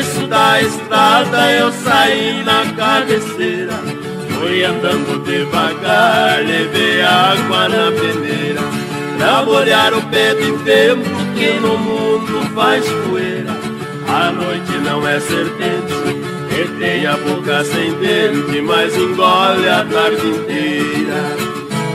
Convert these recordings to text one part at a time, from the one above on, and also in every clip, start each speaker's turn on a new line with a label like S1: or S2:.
S1: começo da estrada eu saí na cabeceira. Fui andando devagar, levei água na peneira, pra molhar o pé de tempo que no mundo faz poeira. A noite não é serpente, e tem a boca sem dente, mas engole a tarde inteira.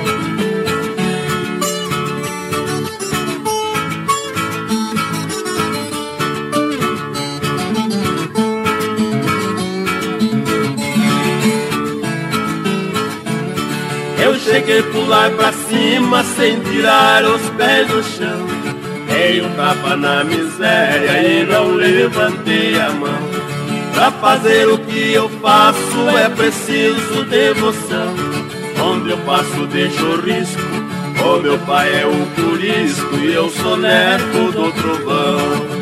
S1: Eu cheguei a pular pra cima sem tirar os pés do chão. Dei um tapa na miséria e não levantei a mão. Pra fazer o que eu faço é preciso devoção. Onde eu passo deixo risco, o meu pai é o curisco e eu sou neto do trovão.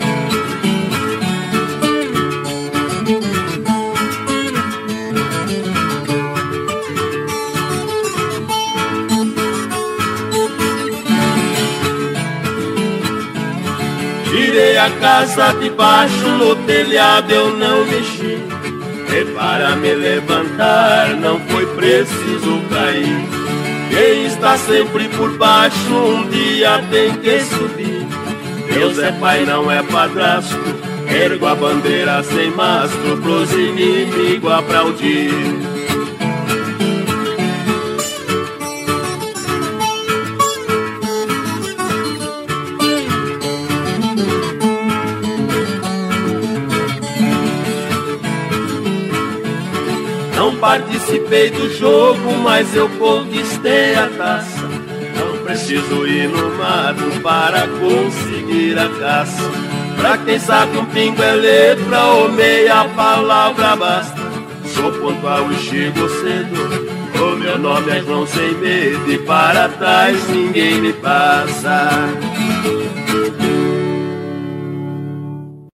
S1: Tirei a casa de baixo, no telhado eu não mexi. E para me levantar não foi preciso cair. Quem está sempre por baixo um dia tem que subir. Deus é pai, não é padrasto. Ergo a bandeira sem mastro pros inimigos aplaudir. Não participei do jogo, mas eu conquistei a taça. Não preciso ir no mato para conseguir a caça. Pra quem sabe um pingo é letra ou meia palavra basta. Sou pontual e chego cedo, o meu nome é João sem medo, e para trás ninguém me passa.